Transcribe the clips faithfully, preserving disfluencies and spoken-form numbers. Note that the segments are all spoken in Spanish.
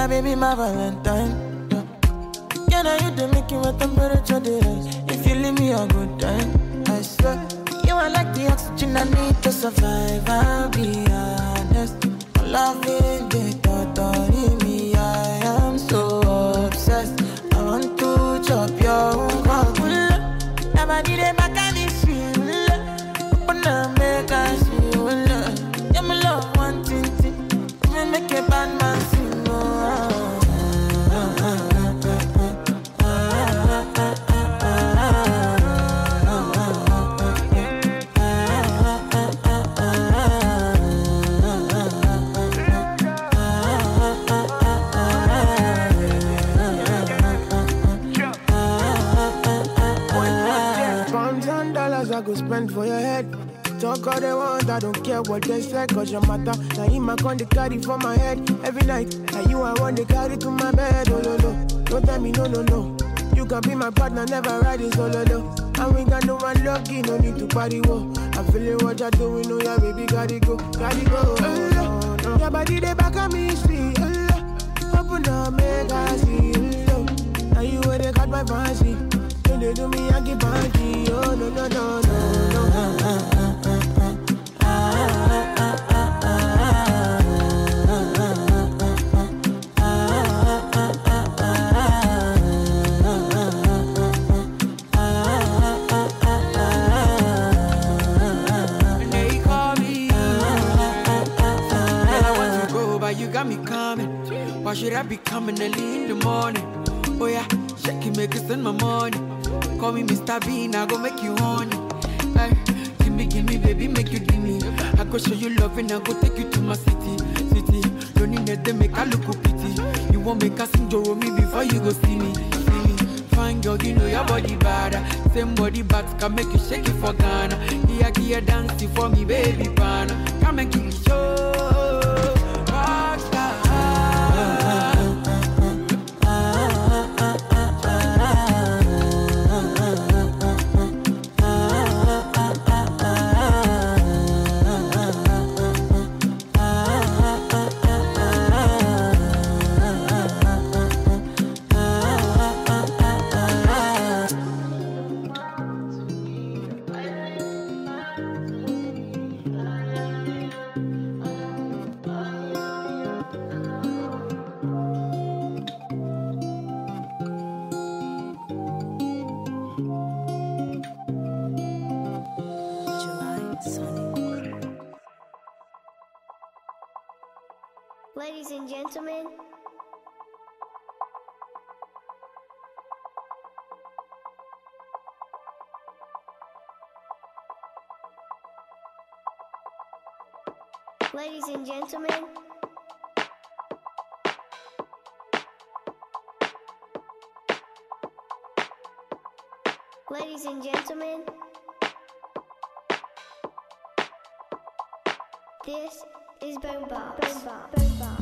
my baby, my Valentine. Yeah, now you do make my temperature rise. If you leave me a good time, I swear. You are like the oxygen I need to survive. I'll be honest. Loving the thought of me, I am so obsessed. I want to chop your own cock. Never did it back and it's real. Open up, make us feel. Yeah, my love, one thing, me make a bad man sing. I go spend for your head. Talk all they want, I don't care what they say. Cause your matter, now him I con the carry for my head. Every night, now you I want to carry to my bed. Oh no no, don't tell me no no no. You can be my partner, never riding solo no. And we got no one lucky, no need to party whoa. I feel it what you're doing, oh yeah baby, gotta go, gotta go. Oh, no, no. Your body they back at me, see. Oh, open up, make I see. Oh, now you where they got my fancy. They do me Yankee Panky, oh no no no no no. And they call me, girl I want to go, but you got me coming. Why should I be coming early in the morning? Oh yeah, shake it, make it send my money. Call me Mister Bean, I go make you honey. Ay, give me, give me, baby, make you give me. I go show you love and I go take you to my city, city. Don't need that, they make I look pity. You won't make us enjoy me before you go see me, see me. Fine girl, you know your body bad. Same body bags can make you shake it for Ghana. Here, here, dancing for me, baby, pana. Come and give me show. Rockstar. Ladies and gentlemen, ladies and gentlemen, ladies and gentlemen, this is Boom Box. Boom Box. Boom Box.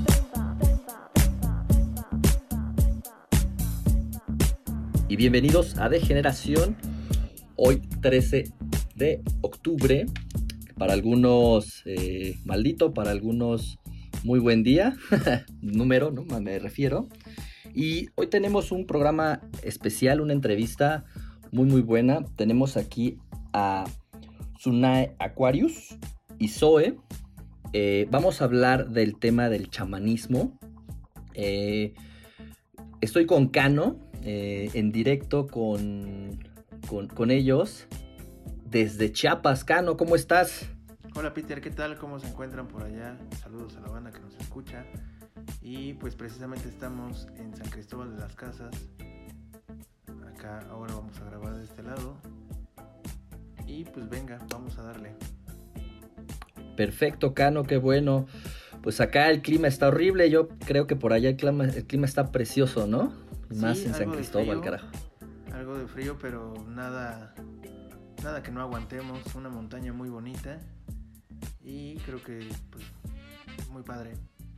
Y bienvenidos a Degeneración, hoy trece de octubre, para algunos eh, maldito, para algunos muy buen día, número, ¿no? Me refiero. Y hoy tenemos un programa especial, una entrevista muy muy buena. Tenemos aquí a Tsunae Aquarius y Zoe. Eh, vamos a hablar del tema del chamanismo. Eh, estoy con Cano. Eh, en directo con, con, con ellos desde Chiapas. Cano, ¿cómo estás? Hola Peter, ¿qué tal? ¿Cómo se encuentran por allá? Saludos a la banda que nos escucha. Y pues precisamente estamos en San Cristóbal de las Casas. Acá ahora vamos a grabar de este lado. Y pues venga, vamos a darle. Perfecto, Cano, qué bueno. Pues acá el clima está horrible. Yo creo que por allá el clima, el clima está precioso, ¿no? Más sí, en San Cristóbal, carajo. Algo de frío, pero nada, nada que no aguantemos. Una montaña muy bonita y creo que pues muy padre.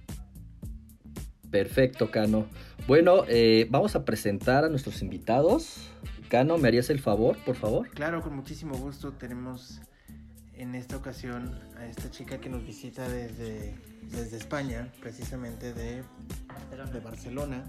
Perfecto, Cano. Bueno, eh, vamos a presentar a nuestros invitados. Cano, ¿me harías el favor, por favor? Claro, con muchísimo gusto. Tenemos en esta ocasión a esta chica que nos visita desde, desde España, precisamente de Barcelona. de Barcelona.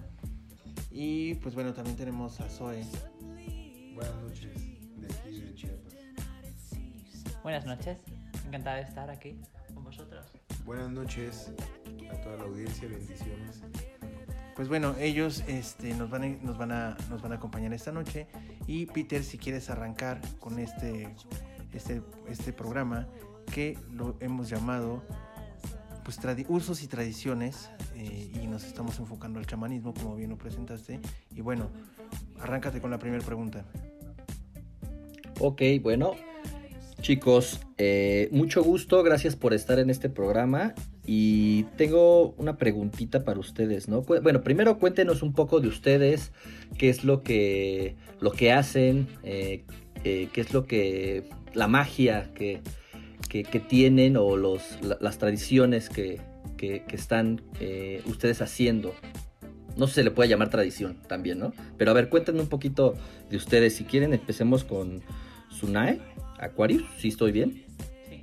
Y pues bueno, también tenemos a Zoe. Buenas noches, de aquí de Chiapas. Buenas noches, encantada de estar aquí con vosotros. Buenas noches a toda la audiencia, bendiciones. Pues bueno, ellos este, nos, van a, nos, van a, nos van a acompañar esta noche. Y Peter, si quieres arrancar con este, este, este programa que lo hemos llamado pues, tradi- usos y tradiciones, eh, y nos estamos enfocando al chamanismo, como bien lo presentaste. Y bueno, arráncate con la primera pregunta. Ok, bueno, chicos, eh, mucho gusto, gracias por estar en este programa. Y tengo una preguntita para ustedes, ¿no? Cu- Bueno, primero cuéntenos un poco de ustedes, qué es lo que, lo que hacen, eh, eh, qué es lo que, la magia que, que, que tienen o los, la- las tradiciones que, que, que están eh, ustedes haciendo. No sé si se le puede llamar tradición también, ¿no? Pero a ver, cuéntenme un poquito de ustedes. Si quieren, empecemos con Sunae, Aquarius, ¿sí estoy bien? Sí.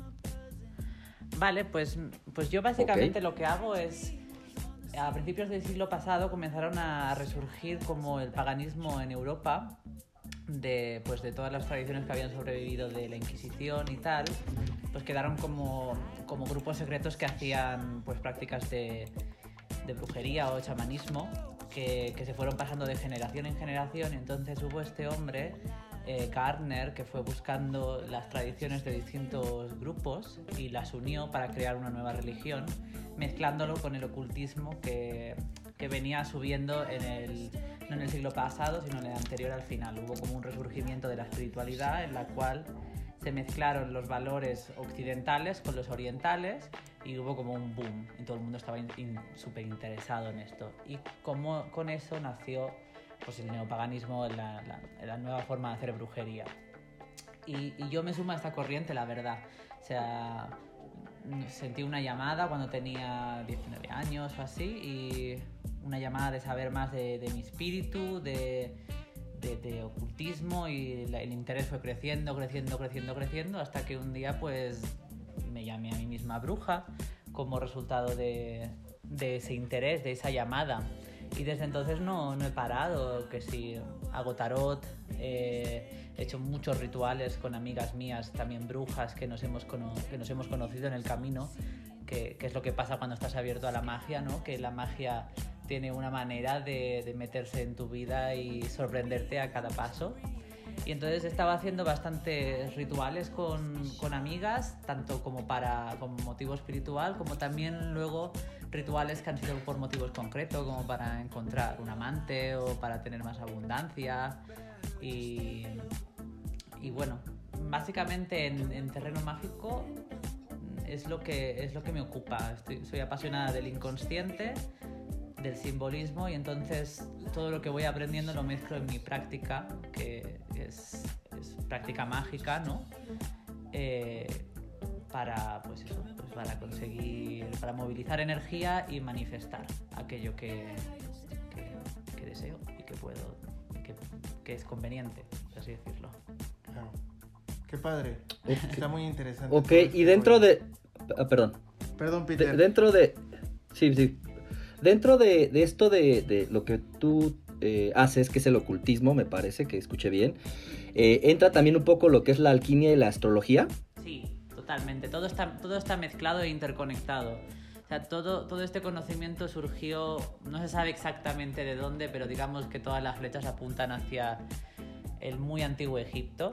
Vale, pues, pues yo básicamente Ok. lo que hago es, a principios del siglo pasado comenzaron a resurgir como el paganismo en Europa, de, pues de todas las tradiciones que habían sobrevivido de la Inquisición y tal, pues quedaron como, como grupos secretos que hacían pues prácticas de, de brujería o chamanismo que, que se fueron pasando de generación en generación. Y entonces hubo este hombre, eh, Gardner, que fue buscando las tradiciones de distintos grupos y las unió para crear una nueva religión, mezclándolo con el ocultismo que, que venía subiendo en el, no en el siglo pasado, sino en el anterior al final. Hubo como un resurgimiento de la espiritualidad en la cual se mezclaron los valores occidentales con los orientales y hubo como un boom y todo el mundo estaba súper interesado en esto. Y como con eso nació pues el neopaganismo, la, la, la nueva forma de hacer brujería. Y, y yo me sumo a esta corriente, la verdad. O sea, sentí una llamada cuando tenía diecinueve años o así, y una llamada de saber más de, de mi espíritu, de, de, de ocultismo, y la, el interés fue creciendo, creciendo, creciendo, creciendo, hasta que un día pues me llamé a mí misma bruja como resultado de, de ese interés, de esa llamada. Y desde entonces no, no he parado, que si hago tarot, eh, he hecho muchos rituales con amigas mías, también brujas, que nos hemos, cono- que nos hemos conocido en el camino, que, que es lo que pasa cuando estás abierto a la magia, ¿no? Que la magia tiene una manera de, de meterse en tu vida y sorprenderte a cada paso. Y entonces estaba haciendo bastantes rituales con, con amigas, tanto como para como motivo espiritual, como también luego rituales que han sido por motivos concretos, como para encontrar un amante o para tener más abundancia. Y, y bueno, básicamente en, en terreno mágico es lo que, es lo que me ocupa. Estoy, soy apasionada del inconsciente, del simbolismo, y entonces todo lo que voy aprendiendo lo mezclo en mi práctica, que es, es práctica mágica, ¿no? Eh, para, pues eso, pues para conseguir, para movilizar energía y manifestar aquello que, que, que deseo y que puedo, y que, que es conveniente, por así decirlo. Claro. Qué padre. Está muy interesante. Ok, todo este y dentro rollo. de... ah, perdón. Perdón, De- Peter. dentro de... Sí, sí. Dentro de, de esto de, de lo que tú eh, haces, que es el ocultismo, me parece que escuché bien, eh, entra también un poco lo que es la alquimia y la astrología. Sí, totalmente. Todo está, todo está mezclado e interconectado. O sea, todo, todo este conocimiento surgió, no se sabe exactamente de dónde, pero digamos que todas las flechas apuntan hacia el muy antiguo Egipto.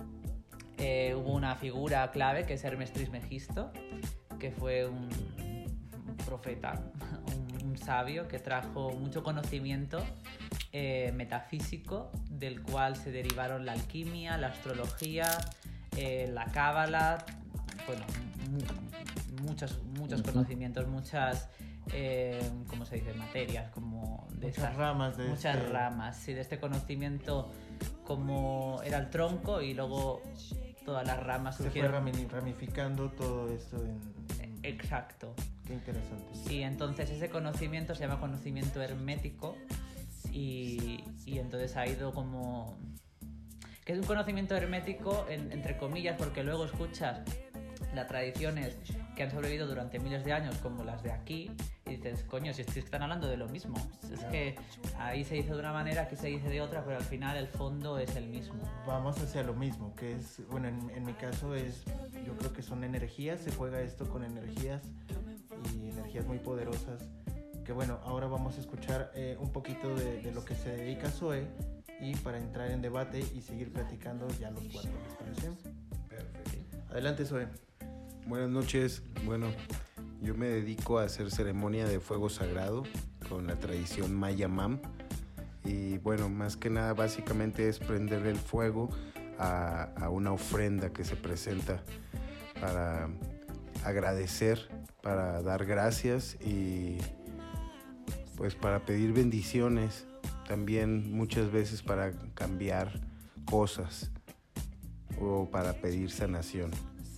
Eh, hubo una figura clave que es Hermes Trismegisto, que fue un, un profeta, un, un sabio que trajo mucho conocimiento eh, metafísico, del cual se derivaron la alquimia, la astrología, eh, la cábala, bueno, mu- muchos, muchos Ujú. conocimientos, muchas, eh, ¿cómo se dice? Materias, como de Muchas estas- ramas de muchas este- ramas, sí, de este conocimiento, como era el tronco y luego todas las ramas Se fue surgieron. rami- ramificando todo esto en... en- Exacto. Qué interesante. Y entonces ese conocimiento se llama conocimiento hermético, y, y entonces ha ido como... que es un conocimiento hermético, en, entre comillas, porque luego escuchas las tradiciones que han sobrevivido durante miles de años, como las de aquí, y dices, coño, si están hablando de lo mismo. Es que ahí se dice de una manera, aquí se dice de otra, pero al final el fondo es el mismo. Vamos hacia lo mismo, que es, bueno, en, en mi caso es, yo creo que son energías, se juega esto con energías y energías muy poderosas, que bueno, ahora vamos a escuchar eh, un poquito de, de lo que se dedica Zoe, y para entrar en debate y seguir platicando ya los cuatro, ¿les parece? Perfecto. Adelante, Zoe. Buenas noches. Bueno, yo me dedico a hacer ceremonia de fuego sagrado con la tradición Maya Mam. Y bueno, más que nada, básicamente es prender el fuego a, a una ofrenda que se presenta para agradecer, para dar gracias y pues para pedir bendiciones. También muchas veces para cambiar cosas o para pedir sanación.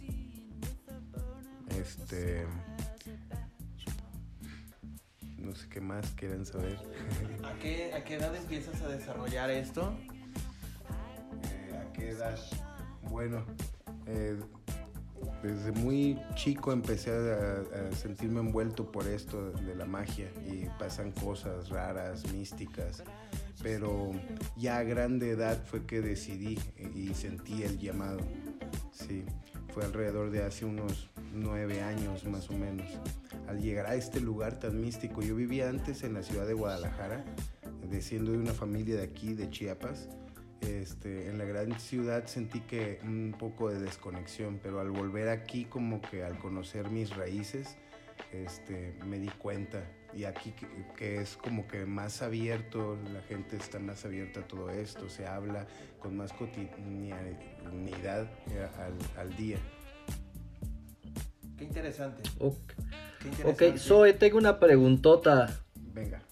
Este, no sé qué más quieran saber. ¿A qué, a qué edad empiezas a desarrollar esto? Eh, ¿A qué edad? Bueno, eh, desde muy chico empecé a, a sentirme envuelto por esto de la magia y pasan cosas raras, místicas, pero ya a grande edad fue que decidí y sentí el llamado. Sí, fue alrededor de hace unos nueve años más o menos, al llegar a este lugar tan místico. Yo vivía antes en la ciudad de Guadalajara, de siendo de una familia de aquí, de Chiapas. Este, en la gran ciudad sentí que un poco de desconexión, pero al volver aquí, como que al conocer mis raíces, este, me di cuenta. Y aquí que, que es como que más abierto, la gente está más abierta a todo esto, se habla con más cotidianidad al, al día. Qué interesante. Ok, Qué interesante. Ok, Zoe, tengo una preguntota. Venga.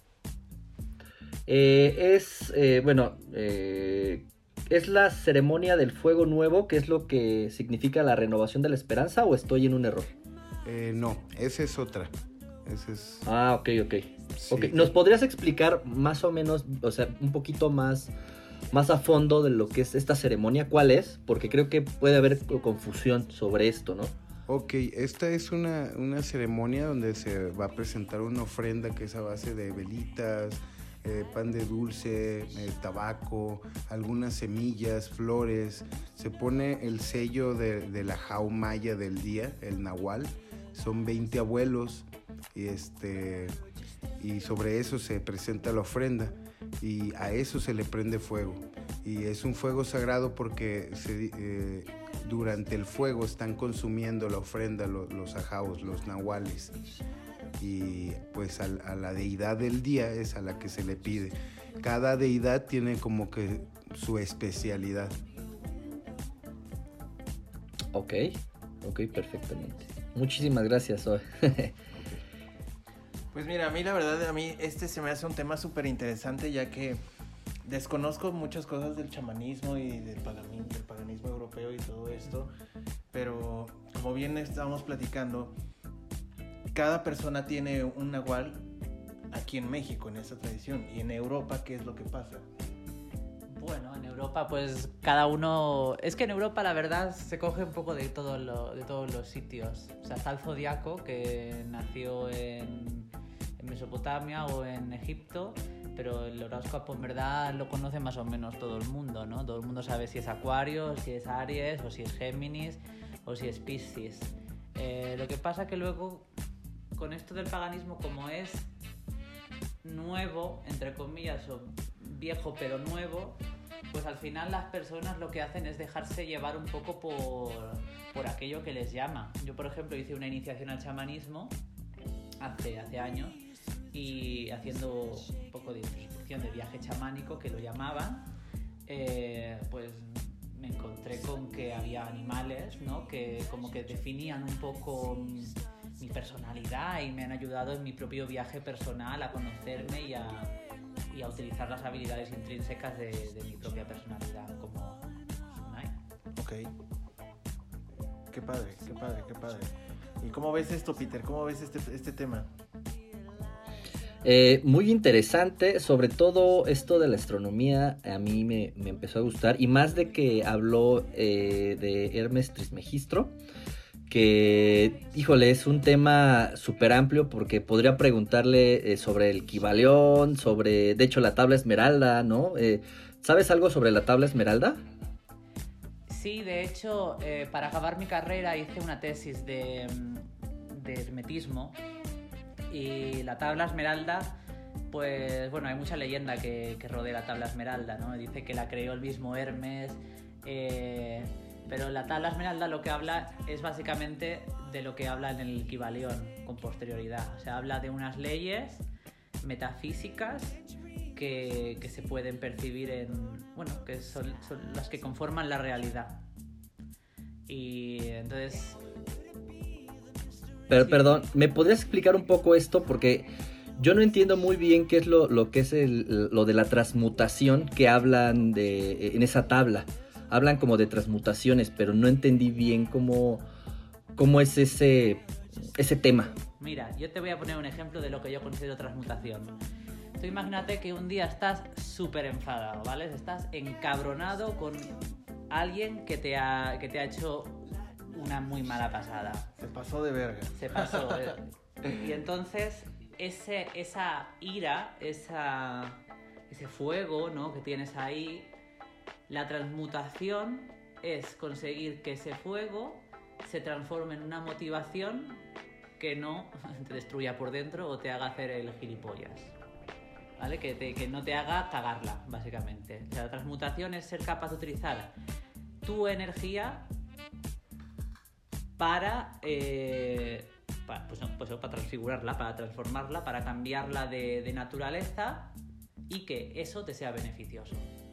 Eh, es, eh, bueno, eh, ¿es la ceremonia del fuego nuevo, que es lo que significa la renovación de la esperanza, o estoy en un error? Eh, no, esa es otra. Esa es... Ah, ok, ok. Sí. Ok, ¿nos podrías explicar más o menos, o sea, un poquito más, más a fondo de lo que es esta ceremonia? ¿Cuál es? Porque creo que puede haber confusión sobre esto, ¿no? Ok, esta es una, una ceremonia donde se va a presentar una ofrenda que es a base de velitas, eh, pan de dulce, eh, tabaco, algunas semillas, flores. Se pone el sello de, de la jaumaya del día, el nahual. Son veinte abuelos y, este, y sobre eso se presenta la ofrenda y a eso se le prende fuego. Y es un fuego sagrado porque se... Eh, durante el fuego están consumiendo la ofrenda los, los ajaos, los nahuales, y pues a, a la deidad del día es a la que se le pide. Cada deidad tiene como que su especialidad. Ok, ok, perfectamente. Muchísimas gracias, Zoe. Pues mira, a mí la verdad, a mí este se me hace un tema súper interesante, ya que desconozco muchas cosas del chamanismo y del paganismo, del paganismo europeo y todo esto, pero como bien estábamos platicando, cada persona tiene un nahual aquí en México, en esta tradición, y en Europa, ¿qué es lo que pasa? Bueno, en Europa pues cada uno... Es que en Europa la verdad se coge un poco de, todo lo, de todos los sitios. O sea, está el Zodiaco, que nació en, en Mesopotamia o en Egipto, pero el horóscopo en verdad lo conoce más o menos todo el mundo, ¿no? Todo el mundo sabe si es Acuario, si es Aries, o si es Géminis, o si es Piscis. Eh, lo que pasa que luego, con esto del paganismo, como es nuevo, entre comillas, o viejo pero nuevo, pues al final las personas lo que hacen es dejarse llevar un poco por, por aquello que les llama. Yo, por ejemplo, hice una iniciación al chamanismo hace, hace años, y haciendo un poco de introspección de viaje chamánico, que lo llamaban, eh, pues me encontré con que había animales, ¿no?, que como que definían un poco mi personalidad y me han ayudado en mi propio viaje personal a conocerme y a, y a utilizar las habilidades intrínsecas de, de mi propia personalidad como Sunai. Ok. Qué padre, qué padre, qué padre. ¿Y cómo ves esto, Peter? ¿Cómo ves este, este tema? Eh, muy interesante, sobre todo esto de la astronomía a mí me, me empezó a gustar, y más de que habló eh, de Hermes Trismegistro, que, híjole, es un tema súper amplio porque podría preguntarle eh, sobre el Kybalión, sobre, de hecho, la tabla esmeralda, ¿no? Eh, ¿Sabes algo sobre la tabla esmeralda? Sí, de hecho, eh, para acabar mi carrera hice una tesis de, de hermetismo. Y la tabla esmeralda, pues bueno, hay mucha leyenda que, que rodea la tabla esmeralda, ¿no? Dice que la creó el mismo Hermes, eh, pero la tabla esmeralda lo que habla es básicamente de lo que habla en el Kybalión con posterioridad. O sea, habla de unas leyes metafísicas que, que se pueden percibir en, bueno, que son, son las que conforman la realidad. Y entonces... Pero, Sí. Perdón, ¿me podrías explicar un poco esto? Porque yo no entiendo muy bien qué es lo, lo que es el, lo de la transmutación que hablan de en esa tabla. Hablan como de transmutaciones, pero no entendí bien cómo, cómo es ese, ese tema. Mira, yo te voy a poner un ejemplo de lo que yo considero transmutación. Tú imagínate que un día estás súper enfadado, ¿vale? Estás encabronado con alguien que te ha, que te ha hecho una muy mala pasada. Se pasó de verga. Se pasó. eh. Y entonces, ese, esa ira, esa, ese fuego, ¿no?, que tienes ahí, la transmutación es conseguir que ese fuego se transforme en una motivación que no te destruya por dentro o te haga hacer el gilipollas. ¿Vale? Que, te, que no te haga cagarla, básicamente. O sea, la transmutación es ser capaz de utilizar tu energía para, eh, para, pues no, pues para transfigurarla, para transformarla, para cambiarla de, de naturaleza y que eso te sea beneficioso.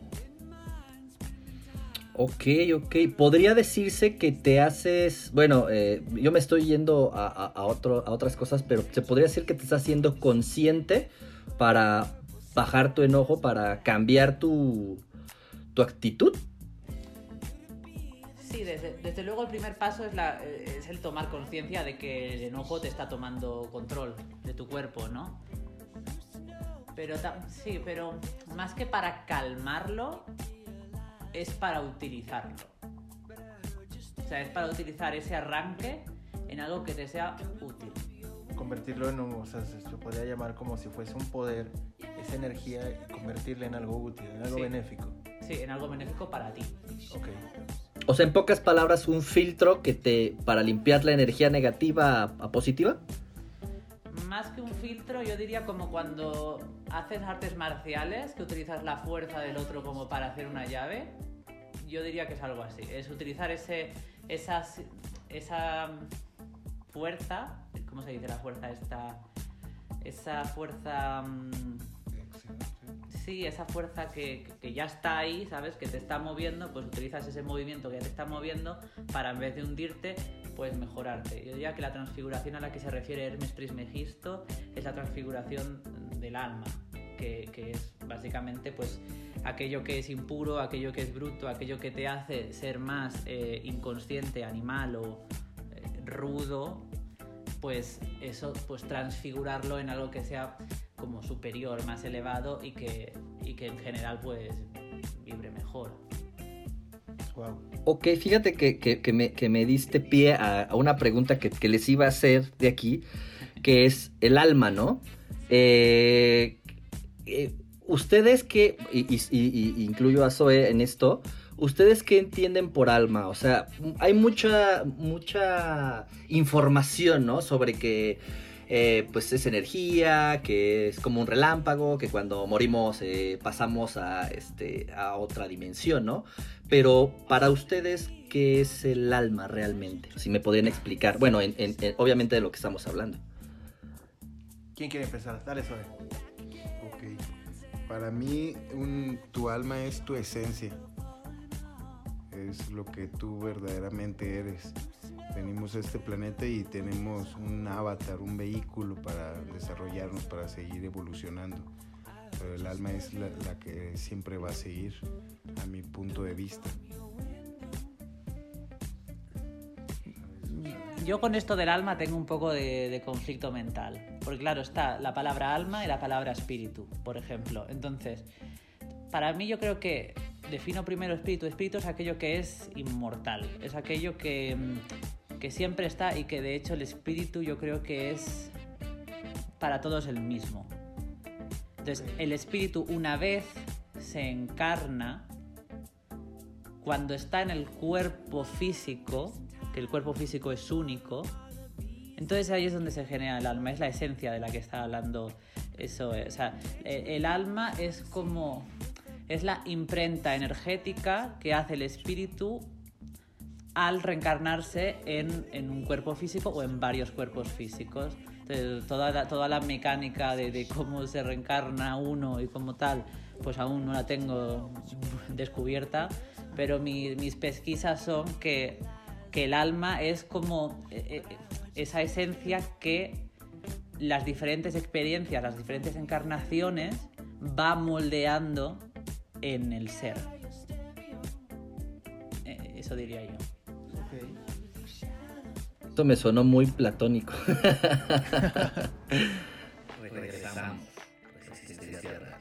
Ok, ok. Podría decirse que te haces... Bueno, eh, yo me estoy yendo a, a, a, otro, a otras cosas, pero se podría decir que te estás haciendo consciente para bajar tu enojo, para cambiar tu, tu actitud. Sí, desde, desde luego el primer paso es, la, es el tomar conciencia de que el enojo te está tomando control de tu cuerpo, ¿no? Pero sí, pero más que para calmarlo, es para utilizarlo. O sea, es para utilizar ese arranque en algo que te sea útil. Convertirlo en un, o sea, se, se podría llamar como si fuese un poder, esa energía, y convertirla en algo útil, en algo Sí. benéfico. Sí, en algo benéfico para ti. Ok. O sea, en pocas palabras, un filtro que te... para limpiar la energía negativa a, a positiva. Más que un filtro, yo diría como cuando haces artes marciales, que utilizas la fuerza del otro como para hacer una llave. Yo diría que es algo así. Es utilizar ese, esa, esa fuerza... ¿Cómo se dice la fuerza esta? Esa fuerza... Sí, esa fuerza que, que ya está ahí, ¿sabes? Que te está moviendo, pues utilizas ese movimiento que ya te está moviendo para, en vez de hundirte, pues mejorarte. Yo diría que la transfiguración a la que se refiere Hermes Trismegisto es la transfiguración del alma, que, que es básicamente pues aquello que es impuro, aquello que es bruto, aquello que te hace ser más eh, inconsciente, animal o eh, rudo, pues eso, pues transfigurarlo en algo que sea como superior, más elevado y que, y que en general pues vibre mejor. Wow. Ok, fíjate que, que, que, me, que me diste pie a, a una pregunta que, que les iba a hacer de aquí, que es el alma, ¿no? Eh, eh, ustedes que, y, y, y incluyo a Zoe en esto, ¿ustedes qué entienden por alma? O sea, hay mucha, mucha información, ¿no? Sobre que eh, pues es energía, que es como un relámpago, que cuando morimos eh, pasamos a, este, a otra dimensión, ¿no? Pero para ustedes, ¿qué es el alma realmente? Si me podrían explicar. Bueno, en, en, en, obviamente de lo que estamos hablando. ¿Quién quiere empezar? Dale, Zoe. Ok. Para mí, un, tu alma es tu esencia. Es lo que tú verdaderamente eres. Venimos a este planeta y tenemos un avatar, un vehículo para desarrollarnos, para seguir evolucionando. Pero el alma es la, la que siempre va a seguir, a mi punto de vista. yo con esto del alma tengo un poco de, de conflicto mental. Porque claro, está la palabra alma y la palabra espíritu, por ejemplo. Entonces, para mí yo creo que defino primero espíritu. Espíritu es aquello que es inmortal. Es aquello que, que siempre está y que de hecho el espíritu yo creo que es para todos el mismo. Entonces, el espíritu una vez se encarna, cuando está en el cuerpo físico, que el cuerpo físico es único, entonces ahí es donde se genera el alma, es la esencia de la que está hablando eso. O sea, el alma es como, es la imprenta energética que hace el espíritu al reencarnarse en, en un cuerpo físico o en varios cuerpos físicos. Entonces, toda la, toda la mecánica de, de cómo se reencarna uno y como tal, pues aún no la tengo descubierta, pero mi, mis pesquisas son que, que el alma es como eh, eh, esa esencia que las diferentes experiencias, las diferentes encarnaciones va moldeando en el ser. Eh, eso diría yo. Esto me sonó muy platónico. Regresamos. Resistencia Radio.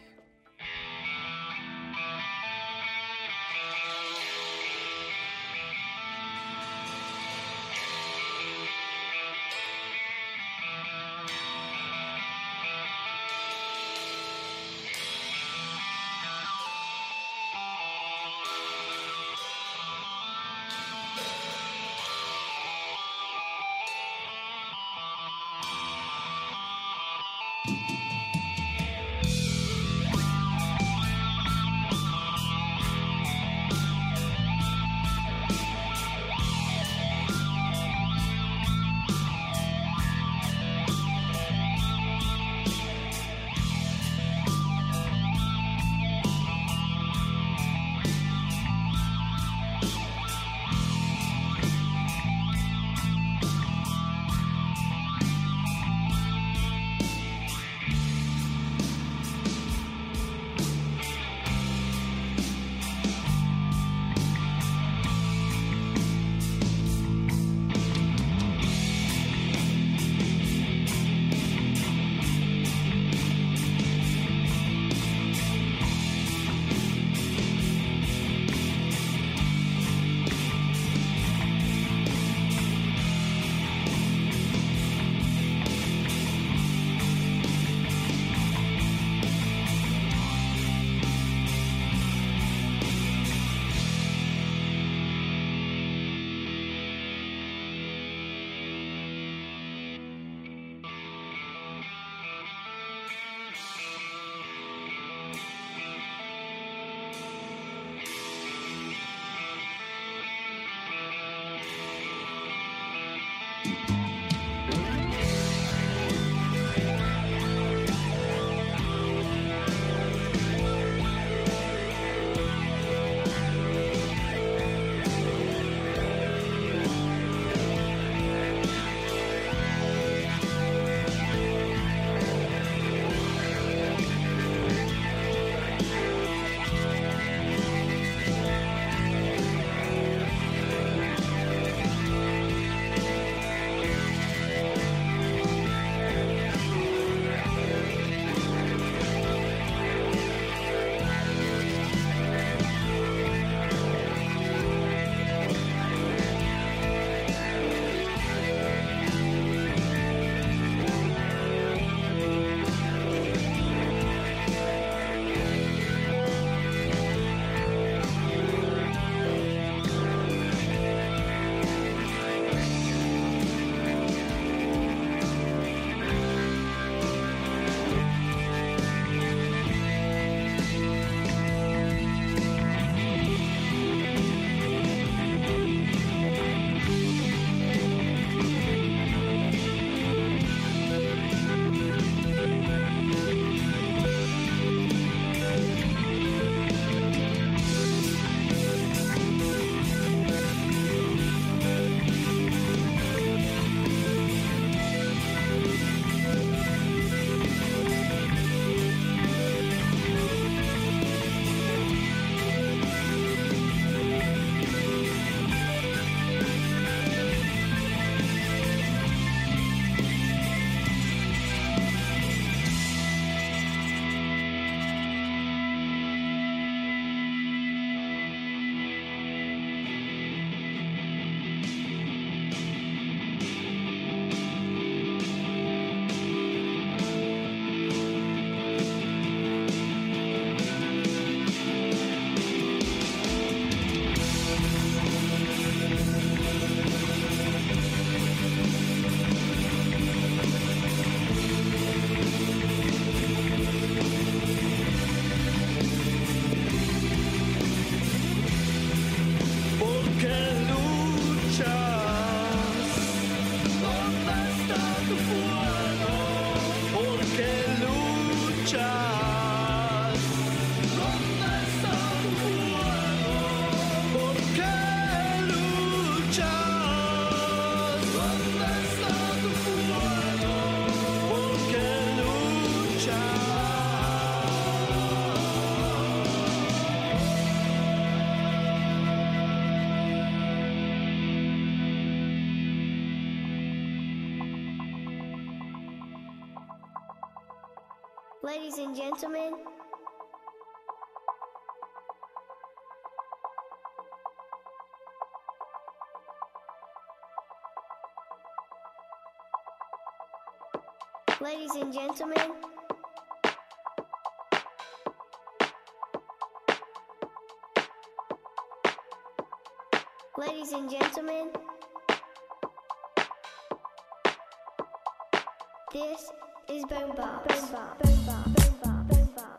Ladies and gentlemen, ladies and gentlemen, ladies and gentlemen, this is Boombox. Boombox. Boombox. Boombox. Boombox.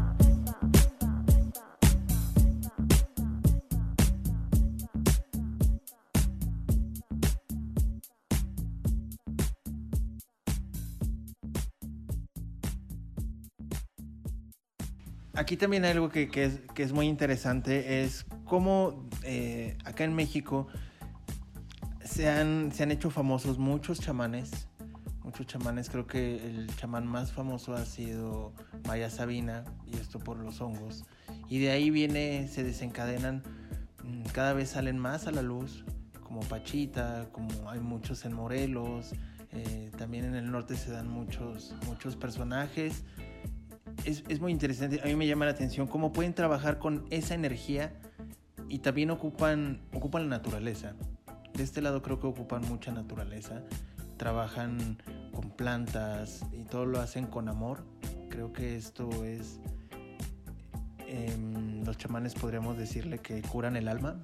Aquí también hay algo que, que, es, que es muy interesante, es cómo eh, acá en México se han, se han hecho famosos muchos chamanes, muchos chamanes. Creo que el chamán más famoso ha sido Maya Sabina, y esto por los hongos. Y de ahí viene, se desencadenan, cada vez salen más a la luz, como Pachita, como hay muchos en Morelos, eh, también en el norte se dan muchos, muchos personajes. Es, es muy interesante, a mí me llama la atención cómo pueden trabajar con esa energía y también ocupan, ocupan la naturaleza. De este lado creo que ocupan mucha naturaleza, trabajan con plantas y todo lo hacen con amor. Creo que esto es, eh, los chamanes podríamos decirle que curan el alma.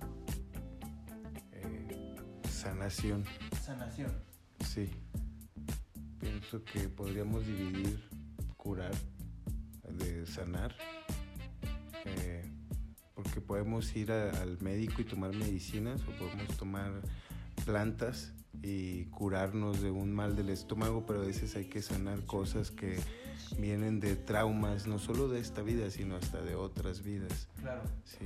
Eh, sanación. Sanación. Sí. Pienso que podríamos dividir curar de sanar, eh, porque podemos ir a, al médico y tomar medicinas, o podemos tomar plantas y curarnos de un mal del estómago, pero a veces hay que sanar cosas que vienen de traumas, no solo de esta vida, sino hasta de otras vidas. Claro. Sí.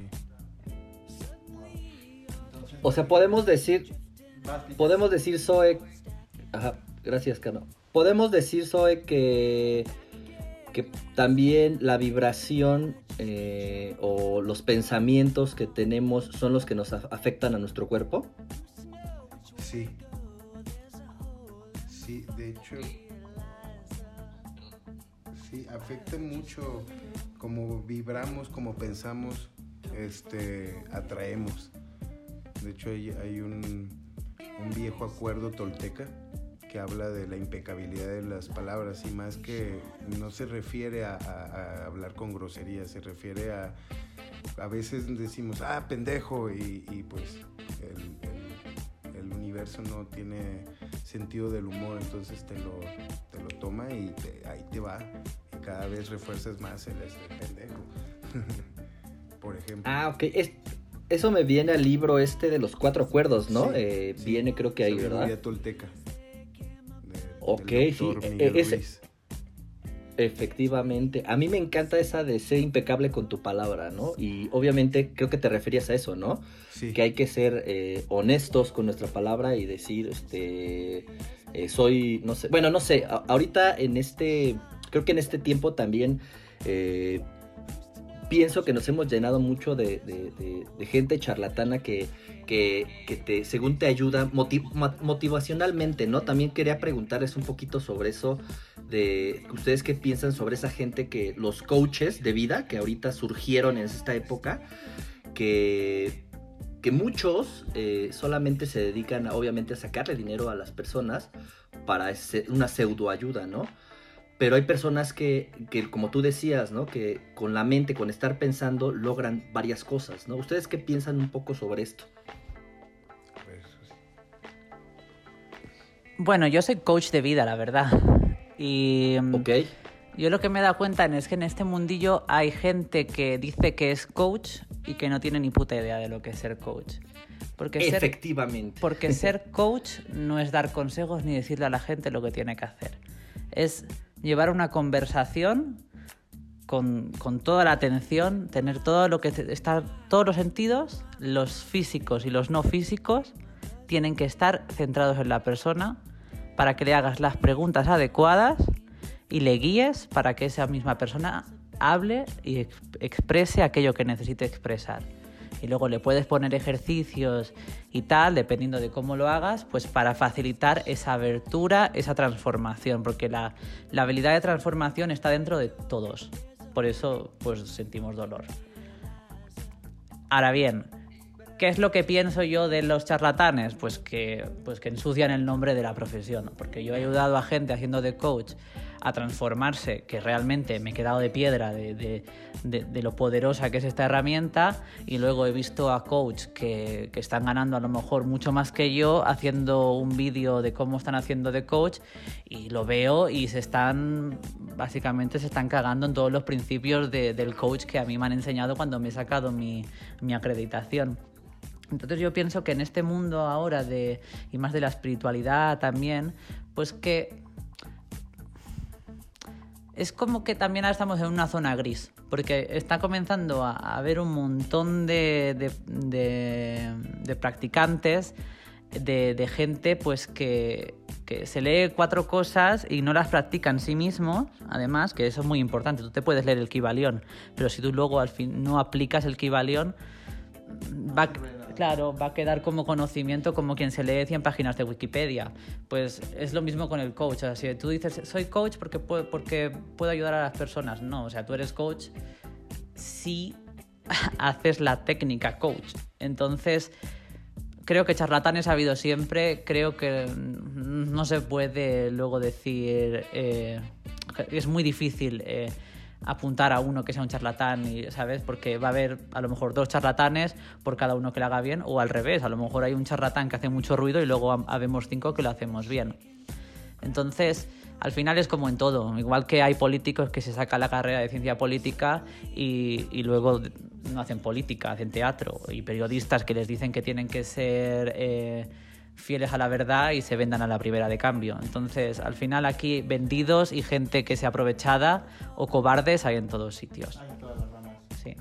Entonces, O sea, podemos decir, podemos decir, Zoe, ajá, gracias, Cano. Podemos decir, Zoe, que que también la vibración eh, o los pensamientos que tenemos son los que nos afectan a nuestro cuerpo. Sí. Sí, de hecho, sí, afecta mucho como vibramos, como pensamos, este, atraemos. De hecho, hay, hay un, un viejo acuerdo tolteca que habla de la impecabilidad de las palabras, y más que no se refiere a, a, a hablar con grosería, se refiere a a veces decimos, ah, pendejo, y, y pues el, el, el universo no tiene sentido del humor, entonces te lo, te lo toma y te, ahí te va, y cada vez refuerzas más el este pendejo. Por ejemplo. Ah, ok, es, eso me viene al libro este de los cuatro acuerdos, ¿no? Sí, eh, sí. Viene creo que ahí, Sabiduría ¿verdad? tolteca. Ok, sí, Miguel ese, Ruiz. efectivamente. A mí me encanta esa de ser impecable con tu palabra, ¿no? Y obviamente creo que te referías a eso, ¿no? Sí. Que hay que ser eh, honestos con nuestra palabra y decir, este, eh, soy, no sé, bueno, no sé, a- ahorita en este, creo que en este tiempo también eh, pienso que nos hemos llenado mucho de, de, de, de gente charlatana que, que, que te, según te ayuda motiv- ma- motivacionalmente, ¿no? También quería preguntarles un poquito sobre eso, de ustedes qué piensan sobre esa gente, que los coaches de vida que ahorita surgieron en esta época, que, que muchos eh, solamente se dedican a, obviamente, a sacarle dinero a las personas para ese- una pseudoayuda, ¿no? Pero hay personas que, que, como tú decías, ¿no? Que con la mente, con estar pensando, logran varias cosas, ¿no? ¿Ustedes qué piensan un poco sobre esto? A ver, Susi. Bueno, yo soy coach de vida, la verdad. Y mm, ¿Ok? yo lo que me he dado cuenta es que en este mundillo hay gente que dice que es coach y que no tiene ni puta idea de lo que es ser coach. Porque ser, Efectivamente. porque ser coach no es dar consejos ni decirle a la gente lo que tiene que hacer. Es llevar una conversación con, con toda la atención, tener todo lo que te- estar, todos los sentidos, los físicos y los no físicos, tienen que estar centrados en la persona para que le hagas las preguntas adecuadas y le guíes para que esa misma persona hable y ex- exprese aquello que necesite expresar. y luego le puedes poner ejercicios y tal, dependiendo de cómo lo hagas, pues para facilitar esa abertura, esa transformación, porque la, la habilidad de transformación está dentro de todos, por eso pues sentimos dolor. Ahora bien, ¿qué es lo que pienso yo de los charlatanes? Pues que, pues que ensucian el nombre de la profesión, porque yo he ayudado a gente haciendo de coach a transformarse, que realmente me he quedado de piedra de, de, de, de lo poderosa que es esta herramienta, y luego he visto a coach que, que están ganando a lo mejor mucho más que yo haciendo un vídeo de cómo están haciendo de coach, y lo veo y se están, básicamente se están cagando en todos los principios de, del coach que a mí me han enseñado cuando me he sacado mi, mi acreditación. Entonces yo pienso que en este mundo ahora de, y más de la espiritualidad también, pues que es como que también ahora estamos en una zona gris, porque está comenzando a, a haber un montón de, de, de, de practicantes, de, de gente pues que, que se lee cuatro cosas y no las practica en sí mismo, además, que eso es muy importante. Tú te puedes leer el Kybalión, pero si tú luego al fin no aplicas el Kybalión, va, claro, va a quedar como conocimiento como quien se lee cien páginas de Wikipedia. Pues es lo mismo con el coach. O sea, si tú dices, soy coach porque puedo, porque puedo ayudar a las personas. No, o sea, tú eres coach si haces la técnica coach. Entonces, creo que charlatanes ha habido siempre. Creo que no se puede luego decir... Eh, es muy difícil... Eh, apuntar a uno que sea un charlatán, y, ¿sabes? Porque va a haber a lo mejor dos charlatanes por cada uno que lo haga bien, o al revés, a lo mejor hay un charlatán que hace mucho ruido y luego habemos cinco que lo hacemos bien. Entonces, al final es como en todo, igual que hay políticos que se sacan la carrera de ciencia política y, y luego no hacen política, hacen teatro, y periodistas que les dicen que tienen que ser... Eh, fieles a la verdad y se vendan a la primera de cambio. Entonces, al final aquí vendidos y gente que sea aprovechada o cobardes hay en todos sitios. Hay en todas las ramas. Sí.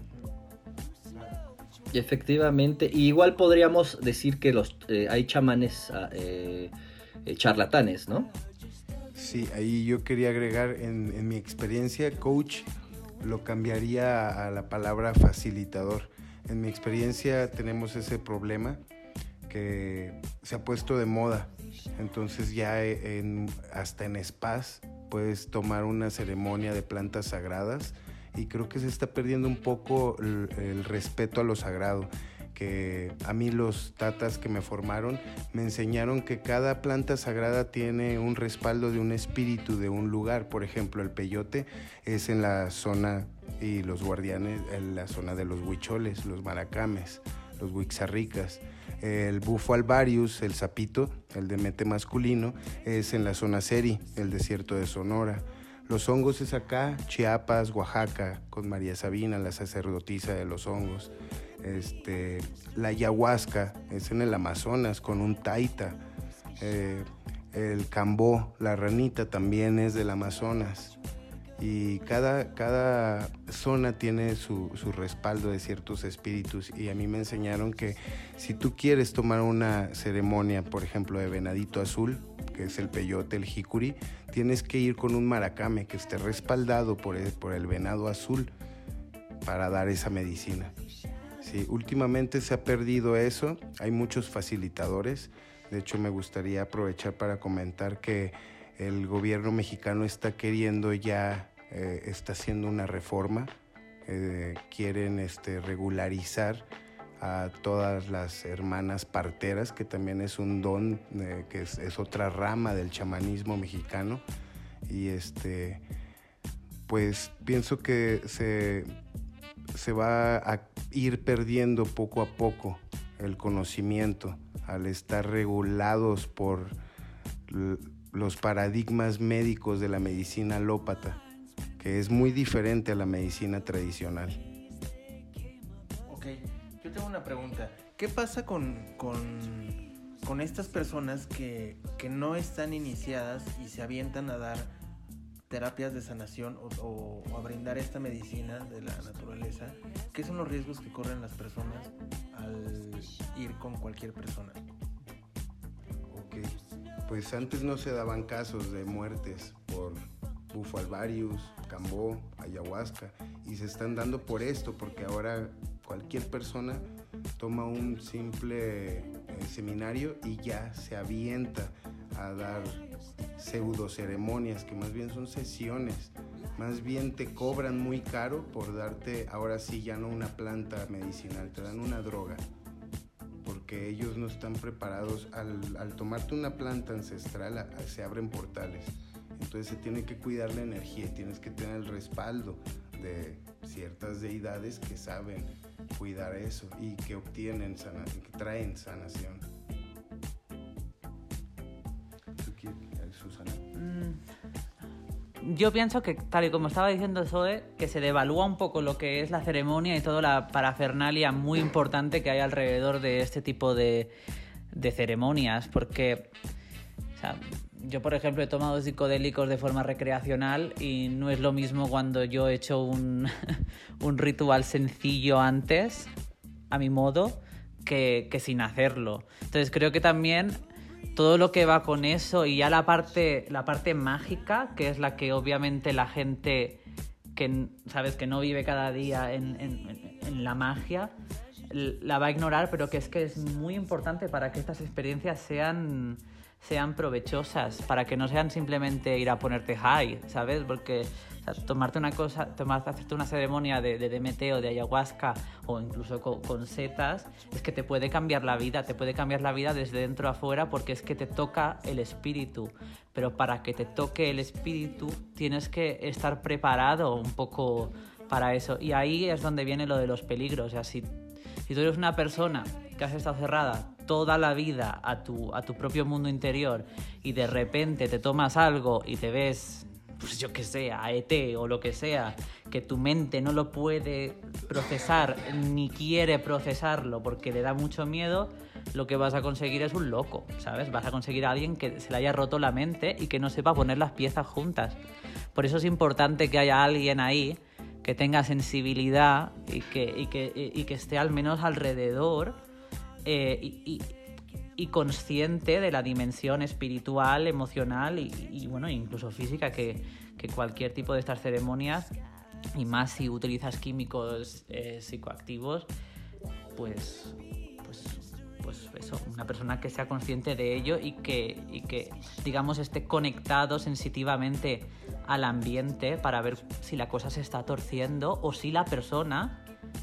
Y efectivamente, y igual podríamos decir que los eh, hay chamanes eh, eh, charlatanes, ¿no? Sí, ahí yo quería agregar, en, en mi experiencia, coach lo cambiaría a la palabra facilitador. En mi experiencia tenemos ese problema que se ha puesto de moda, entonces ya en, hasta en spas puedes tomar una ceremonia de plantas sagradas, y creo que se está perdiendo un poco el, el respeto a lo sagrado, que a mí los tatas que me formaron me enseñaron que cada planta sagrada tiene un respaldo de un espíritu de un lugar. Por ejemplo, el peyote es en la zona, y los guardianes en la zona de los huicholes, los maracames, los huixarricas. El bufo alvarius, el sapito, el de mete masculino, es en la zona Seri, el desierto de Sonora. Los hongos es acá, Chiapas, Oaxaca, con María Sabina, la sacerdotisa de los hongos. Este, la ayahuasca es en el Amazonas, con un taita. Eh, el cambó, la ranita, también es del Amazonas. Y cada, cada zona tiene su, su respaldo de ciertos espíritus, y a mí me enseñaron que si tú quieres tomar una ceremonia, por ejemplo, de venadito azul, que es el peyote, el jicuri, tienes que ir con un maracame que esté respaldado por el, por el venado azul para dar esa medicina. Sí, últimamente se ha perdido eso, hay muchos facilitadores. De hecho, me gustaría aprovechar para comentar que el gobierno mexicano está queriendo ya, eh, está haciendo una reforma, eh, quieren este, regularizar a todas las hermanas parteras, que también es un don, eh, que es, es otra rama del chamanismo mexicano, y este, pues pienso que se, se va a ir perdiendo poco a poco el conocimiento al estar regulados por l- los paradigmas médicos de la medicina alópata, que es muy diferente a la medicina tradicional. Ok, yo tengo una pregunta. ¿Qué pasa con, con, con estas personas que, que no están iniciadas y se avientan a dar terapias de sanación o, o, o a brindar esta medicina de la naturaleza? ¿Qué son los riesgos que corren las personas al ir con cualquier persona? Ok, pues antes no se daban casos de muertes por bufo alvarius, cambó, ayahuasca, y se están dando por esto, porque ahora cualquier persona toma un simple eh, seminario y ya se avienta a dar pseudo ceremonias, que más bien son sesiones, más bien te cobran muy caro por darte, ahora sí ya no una planta medicinal, te dan una droga, porque ellos no están preparados. Al, al tomarte una planta ancestral a, a, se abren portales, entonces se tiene que cuidar la energía, tienes que tener el respaldo de ciertas deidades que saben cuidar eso y que obtienen sana, que traen sanación. Susana. Yo pienso que, tal y como estaba diciendo Zoe, que se devalúa un poco lo que es la ceremonia y toda la parafernalia muy importante que hay alrededor de este tipo de, de ceremonias, porque, o sea, yo, por ejemplo, he tomado psicodélicos de forma recreacional y no es lo mismo cuando yo he hecho un, un ritual sencillo antes, a mi modo, que, que sin hacerlo. Entonces creo que también todo lo que va con eso y ya la parte, la parte mágica, que es la que obviamente la gente que, sabes, que no vive cada día en, en, en la magia, la va a ignorar, pero que es que es muy importante para que estas experiencias sean, sean provechosas, para que no sean simplemente ir a ponerte high, ¿sabes? Porque o sea, tomarte una cosa, tomarte, hacerte una ceremonia de, de D M T o de ayahuasca o incluso con, con setas, es que te puede cambiar la vida, te puede cambiar la vida desde dentro a afuera, porque es que te toca el espíritu. Pero para que te toque el espíritu tienes que estar preparado un poco para eso. Y ahí es donde viene lo de los peligros. O sea, si, si tú eres una persona que has estado cerrada toda la vida a tu, a tu propio mundo interior y de repente te tomas algo y te ves, pues yo que sé, a E T o lo que sea, que tu mente no lo puede procesar ni quiere procesarlo porque le da mucho miedo, lo que vas a conseguir es un loco, ¿sabes? Vas a conseguir a alguien que se le haya roto la mente y que no sepa poner las piezas juntas. Por eso es importante que haya alguien ahí que tenga sensibilidad y que, y que, y que esté al menos alrededor eh, y, y, y consciente de la dimensión espiritual, emocional y, y bueno, incluso física que, que cualquier tipo de estas ceremonias, y más si utilizas químicos eh, psicoactivos, pues, pues, pues eso, una persona que sea consciente de ello y que, y que digamos esté conectado sensitivamente al ambiente para ver si la cosa se está torciendo o si la persona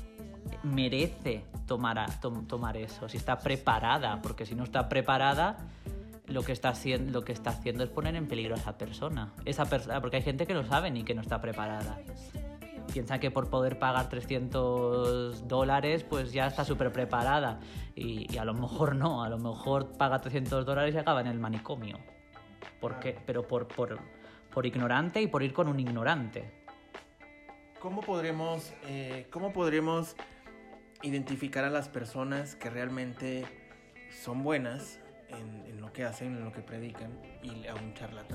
merece tomar, a, to, tomar eso, si está preparada, porque si no está preparada, lo que está haciendo, lo que está haciendo es poner en peligro a esa persona, esa persona, porque hay gente que lo sabe ni que no está preparada. Piensa que por poder pagar trescientos dólares pues ya está súper preparada y, y a lo mejor no, a lo mejor paga trescientos dólares y acaba en el manicomio. ¿Por qué? Pero por, por, por ignorante y por ir con un ignorante. ¿Cómo podremos, eh, cómo podremos identificar a las personas que realmente son buenas en, en lo que hacen, en lo que predican, y a un charlatán?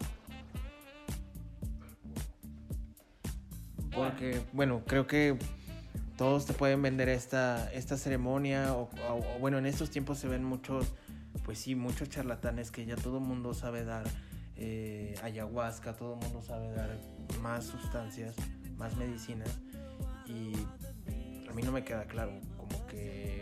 Porque, bueno, creo que todos te pueden vender esta, esta ceremonia o, o, o, bueno, en estos tiempos se ven muchos, pues sí, muchos charlatanes que ya todo el mundo sabe dar eh, ayahuasca, todo el mundo sabe dar más sustancias, más medicinas, y a mí no me queda claro, como que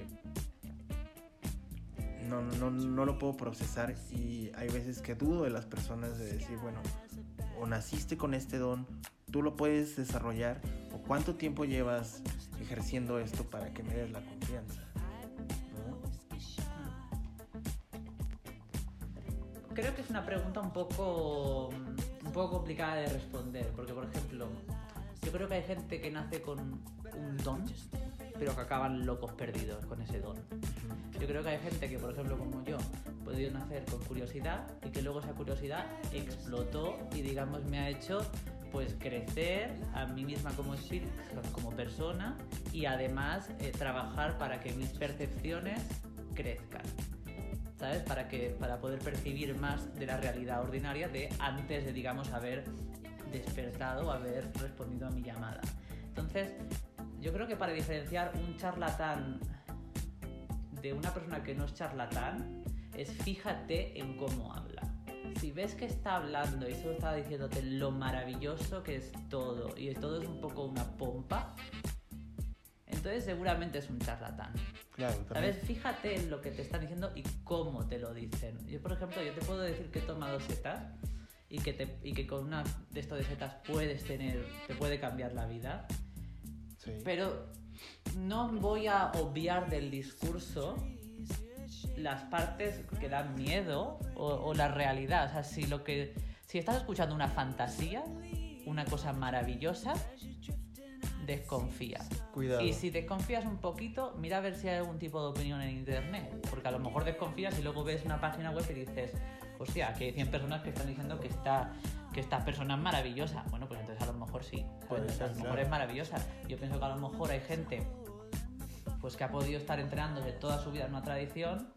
no, no, no lo puedo procesar, y hay veces que dudo de las personas de decir, bueno, o naciste con este don, tú lo puedes desarrollar, o cuánto tiempo llevas ejerciendo esto para que me des la confianza, ¿no? Creo que es una pregunta un poco, un poco complicada de responder, porque por ejemplo, yo creo que hay gente que nace con un don, pero que acaban locos perdidos con ese don. Yo creo que hay gente que, por ejemplo, como yo, he podido nacer con curiosidad y que luego esa curiosidad explotó y, digamos, me ha hecho pues crecer a mí misma como espíritu, como persona, y además eh, trabajar para que mis percepciones crezcan, ¿sabes? Para que para poder percibir más de la realidad ordinaria de antes de, digamos, haber despertado o haber respondido a mi llamada. Entonces, yo creo que para diferenciar un charlatán de una persona que no es charlatán es fíjate en cómo habla. Si ves que está hablando y solo está diciéndote lo maravilloso que es todo y todo es un poco una pompa, entonces seguramente es un charlatán. Claro, también. ¿Sabes? Fíjate en lo que te están diciendo y cómo te lo dicen. Yo, por ejemplo, yo te puedo decir que he tomado setas y que, te, y que con una de estas de setas puedes tener, te puede cambiar la vida. Sí. Pero no voy a obviar del discurso las partes que dan miedo o, o la realidad. O sea, si, lo que, si estás escuchando una fantasía, una cosa maravillosa, desconfía. Cuidado. Y si desconfías un poquito, mira a ver si hay algún tipo de opinión en internet. Porque a lo mejor desconfías y luego ves una página web y dices, hostia, que hay cien personas que están diciendo que esta, que esta persona es maravillosa. Bueno, pues entonces a lo mejor sí. Puede Pues, ser, a lo mejor claro. es maravillosa. Yo pienso que a lo mejor hay gente pues que ha podido estar entrenándose toda su vida en una tradición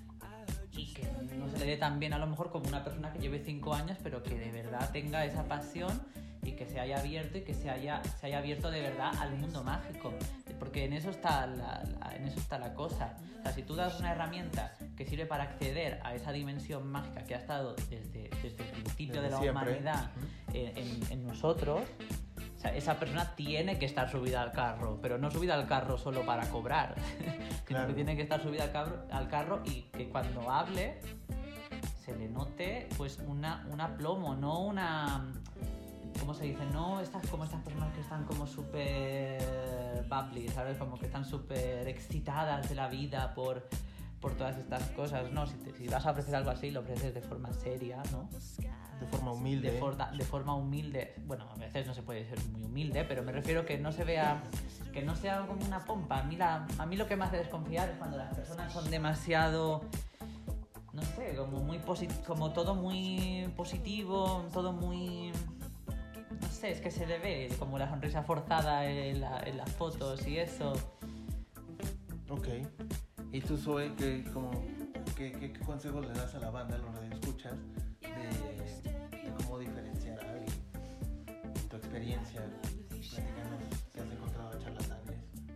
y que no se le dé tan bien a lo mejor como una persona que lleve cinco años pero que de verdad tenga esa pasión y que se haya abierto y que se haya, se haya abierto de verdad al mundo mágico, porque en eso está la, la, en eso está la cosa. O sea, si tú das una herramienta que sirve para acceder a esa dimensión mágica que ha estado desde, desde el principio Desde de la siempre. humanidad en, en, en nosotros, o sea, esa persona tiene que estar subida al carro, pero no subida al carro solo para cobrar, sino Claro. que tiene que estar subida al carro, al carro y que cuando hable se le note pues una, un aplomo, no una... ¿Cómo se dice? No estas como estas personas que están como súper bubbly, ¿sabes? Como que están súper excitadas de la vida por, por todas estas cosas, ¿no? Si, te, si vas a ofrecer algo así, lo ofreces de forma seria, ¿no? De forma humilde. De, forma, de forma humilde. Bueno, a veces no se puede ser muy humilde, pero me refiero que no se vea, que no sea como una pompa. A mí, la, a mí lo que me hace desconfiar es cuando las personas son demasiado, no sé, como muy posit- como todo muy positivo, todo muy... No sé, es que se le ve como la sonrisa forzada en, la, en las fotos y eso. Ok. ¿Y tú, Zoe, qué, como, qué, qué, qué consejos le das a la banda, a los radioescuchas, de, de cómo diferenciar a alguien? En tu experiencia, platícanos si has encontrado charlatanes.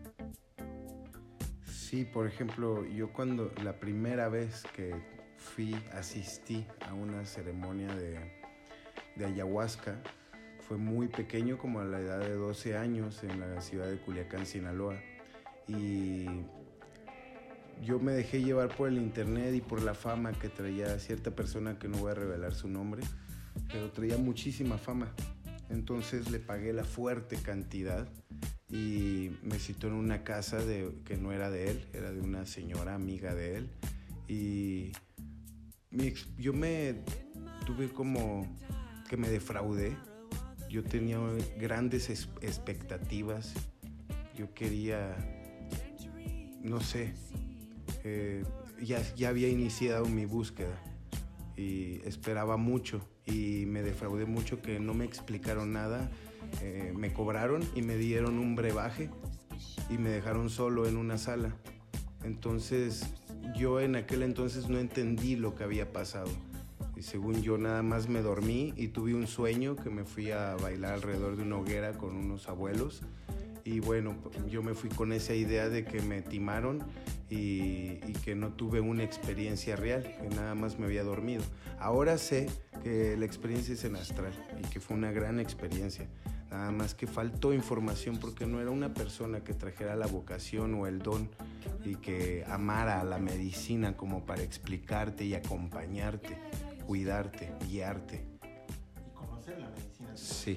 Sí, por ejemplo, yo cuando la primera vez que fui, asistí a una ceremonia de, de ayahuasca, fue muy pequeño, como a la edad de doce años, en la ciudad de Culiacán, Sinaloa. Y yo me dejé llevar por el internet y por la fama que traía cierta persona, que no voy a revelar su nombre, pero traía muchísima fama. Entonces le pagué la fuerte cantidad y me citó en una casa de, que no era de él, era de una señora amiga de él. Y mi, yo me tuve como que me defraudé. Yo tenía grandes es, expectativas. Yo quería, no sé, eh, ya, ya había iniciado mi búsqueda y esperaba mucho y me defraudé mucho, que no me explicaron nada. Eh, me cobraron y me dieron un brebaje y me dejaron solo en una sala. Entonces yo en aquel entonces no entendí lo que había pasado. Y según yo nada más me dormí y tuve un sueño que me fui a bailar alrededor de una hoguera con unos abuelos. Y bueno, yo me fui con esa idea de que me timaron y, y que no tuve una experiencia real, que nada más me había dormido. Ahora sé que la experiencia es en astral y que fue una gran experiencia. Nada más que faltó información porque no era una persona que trajera la vocación o el don y que amara a la medicina como para explicarte y acompañarte, cuidarte, guiarte. Y conocer la medicina. Sí.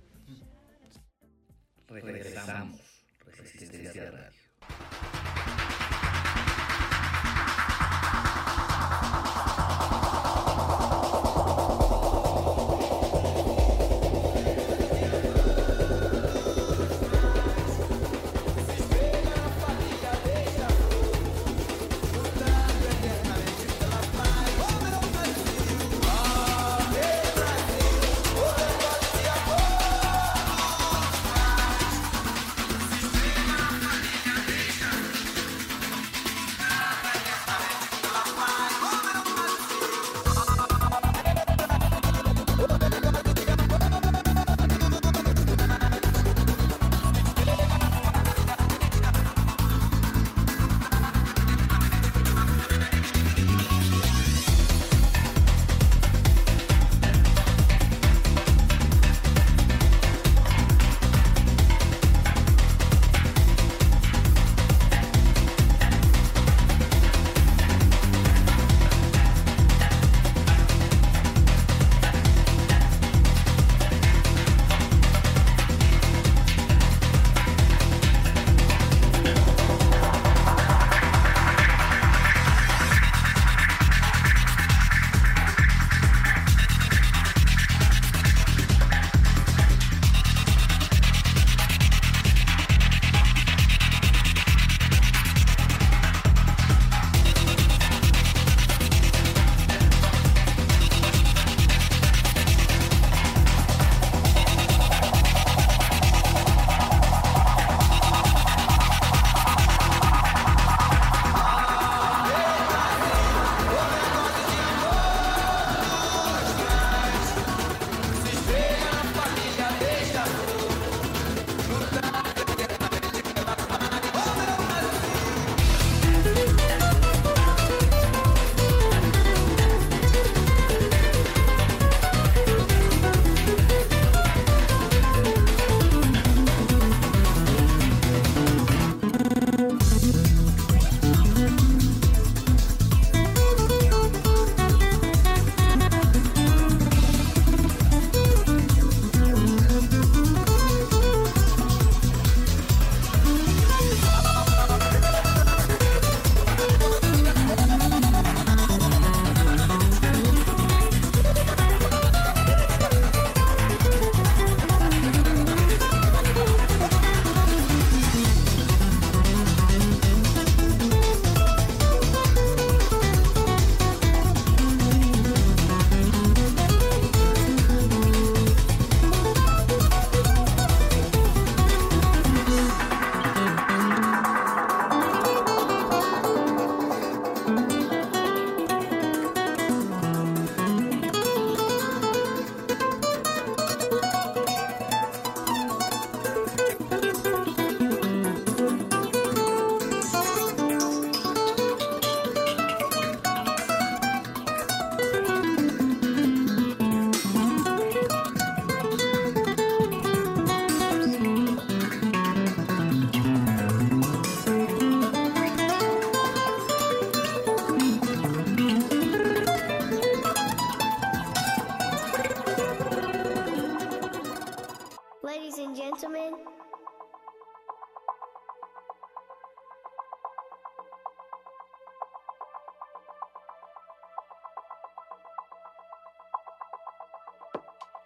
Regresamos. Resistencia Radio. Sistema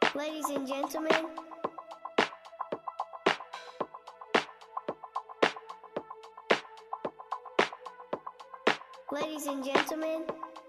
Ladies and gentlemen, ladies and gentlemen,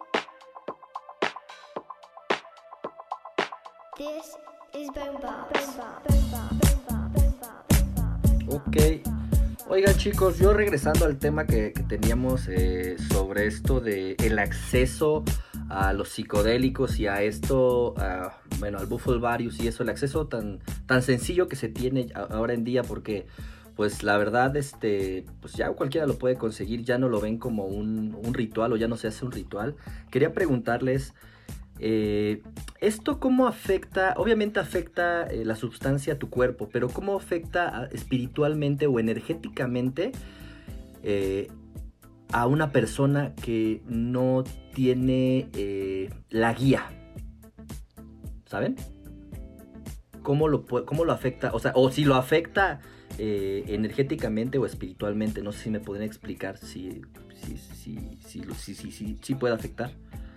this is Bomba. Bomba. Bomba. Bomba. Bomba. Bomba. Ok. Oigan chicos, yo regresando al tema que, que teníamos eh, sobre esto de el acceso a los psicodélicos y a esto, uh, bueno, al Buffolvarius y eso, el acceso tan, tan sencillo que se tiene ahora en día, porque pues la verdad, este, pues ya cualquiera lo puede conseguir, ya no lo ven como un, un ritual o ya no se hace un ritual. Quería preguntarles, eh, ¿esto cómo afecta? Obviamente afecta eh, la sustancia a tu cuerpo, pero ¿cómo afecta a, espiritualmente o energéticamente eh, a una persona que no tiene eh, la guía? ¿Saben? ¿Cómo lo, cómo lo afecta? O sea, o si lo afecta eh, energéticamente o espiritualmente. No sé si me pueden explicar si, si, si, si, si, si, si, si puede afectar.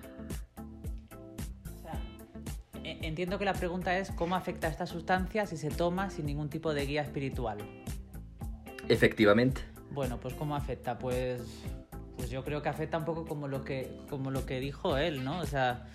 O sea, entiendo que la pregunta es cómo afecta esta sustancia si se toma sin ningún tipo de guía espiritual. Efectivamente. Bueno, pues ¿cómo afecta? Pues, pues yo creo que afecta un poco como lo que, como lo que dijo él, ¿no? O sea,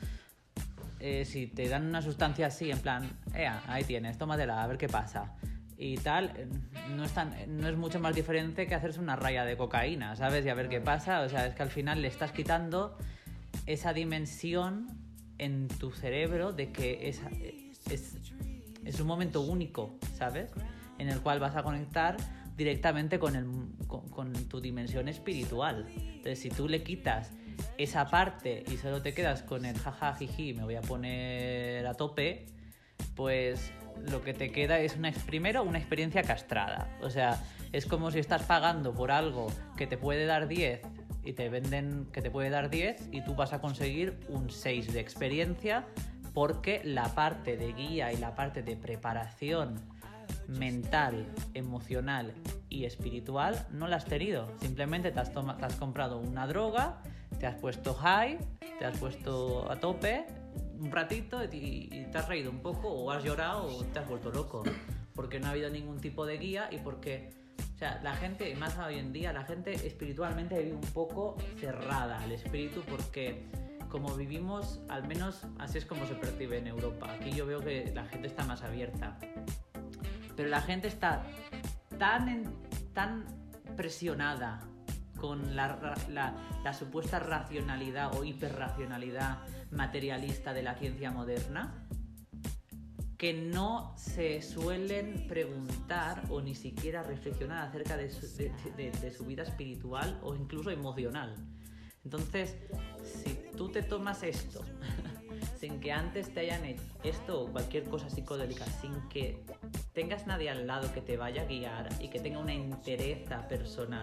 eh, si te dan una sustancia así, en plan, ea, ahí tienes, tómatela, a ver qué pasa. Y tal, no es, tan, no es mucho más diferente que hacerse una raya de cocaína, ¿sabes? Y a ver qué pasa. O sea, es que al final le estás quitando esa dimensión en tu cerebro de que es, es, es un momento único, ¿sabes? En el cual vas a conectar directamente con, el, con, con tu dimensión espiritual. Entonces, si tú le quitas esa parte y solo te quedas con el jaja, jiji, me voy a poner a tope, pues lo que te queda es una, primero una experiencia castrada. O sea, es como si estás pagando por algo que te puede dar diez y te venden que te puede dar diez y tú vas a conseguir un seis de experiencia porque la parte de guía y la parte de preparación mental, emocional y espiritual no la has tenido. Simplemente te has, toma, te has comprado una droga, te has puesto high, te has puesto a tope un ratito y, y te has reído un poco o has llorado o te has vuelto loco porque no ha habido ningún tipo de guía y porque, o sea, la gente, y más hoy en día, la gente espiritualmente vive un poco cerrada al espíritu porque como vivimos, al menos así es como se percibe en Europa. Aquí yo veo que la gente está más abierta, pero la gente está tan, en, tan presionada con la, la, la supuesta racionalidad o hiperracionalidad materialista de la ciencia moderna que no se suelen preguntar o ni siquiera reflexionar acerca de su, de, de, de su vida espiritual o incluso emocional. Entonces, si tú te tomas esto sin que antes te hayan hecho esto o cualquier cosa psicodélica, sin que tengas nadie al lado que te vaya a guiar y que tenga una entereza personal,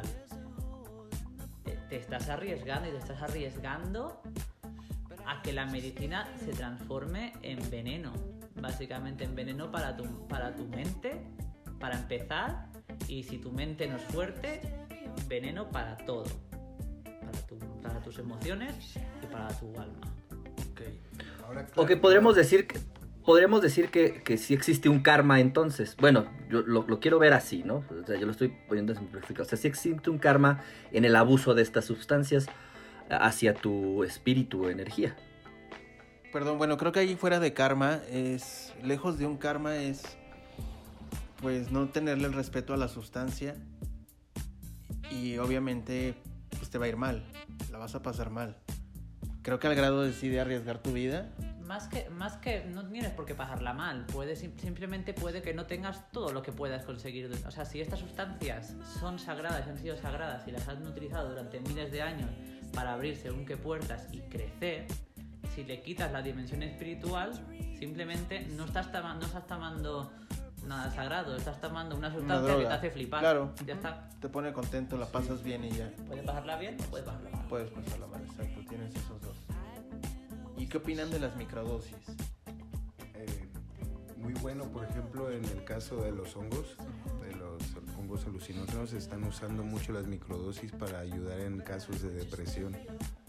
te estás arriesgando y te estás arriesgando a que la medicina se transforme en veneno, básicamente en veneno para tu, para tu mente, para empezar, y si tu mente no es fuerte, veneno para todo, para, tu, para tus emociones y para tu alma. Okay. Ahora, claro, O que podríamos decir que podríamos decir que, que sí existe un karma entonces. Bueno, yo lo, lo quiero ver así, ¿no? O sea, yo lo estoy poniendo en simplificado. O sea, sí existe un karma en el abuso de estas sustancias hacia tu espíritu o energía. Perdón, bueno, creo que ahí fuera de karma es, lejos de un karma es, pues, no tenerle el respeto a la sustancia y obviamente, pues, te va a ir mal, la vas a pasar mal. Creo que al grado de sí de arriesgar tu vida. Más que, más que no tienes por qué pasarla mal, puedes, simplemente puede que no tengas todo lo que puedas conseguir. O sea, si estas sustancias son sagradas, han sido sagradas y las han utilizado durante miles de años para abrir según qué puertas y crecer, si le quitas la dimensión espiritual, simplemente no estás, tama- no estás tomando nada sagrado, estás tomando una sustancia Una que te hace flipar. Claro, Ya está. te pone contento, la pasas bien y ya. Puedes pasarla bien o puedes pasarla mal. Puedes pasarla mal, exacto, tienes esos dos. ¿Y qué opinan de las microdosis? Eh, muy bueno, por ejemplo, en el caso de los hongos, de los hongos alucinógenos, están usando mucho las microdosis para ayudar en casos de depresión,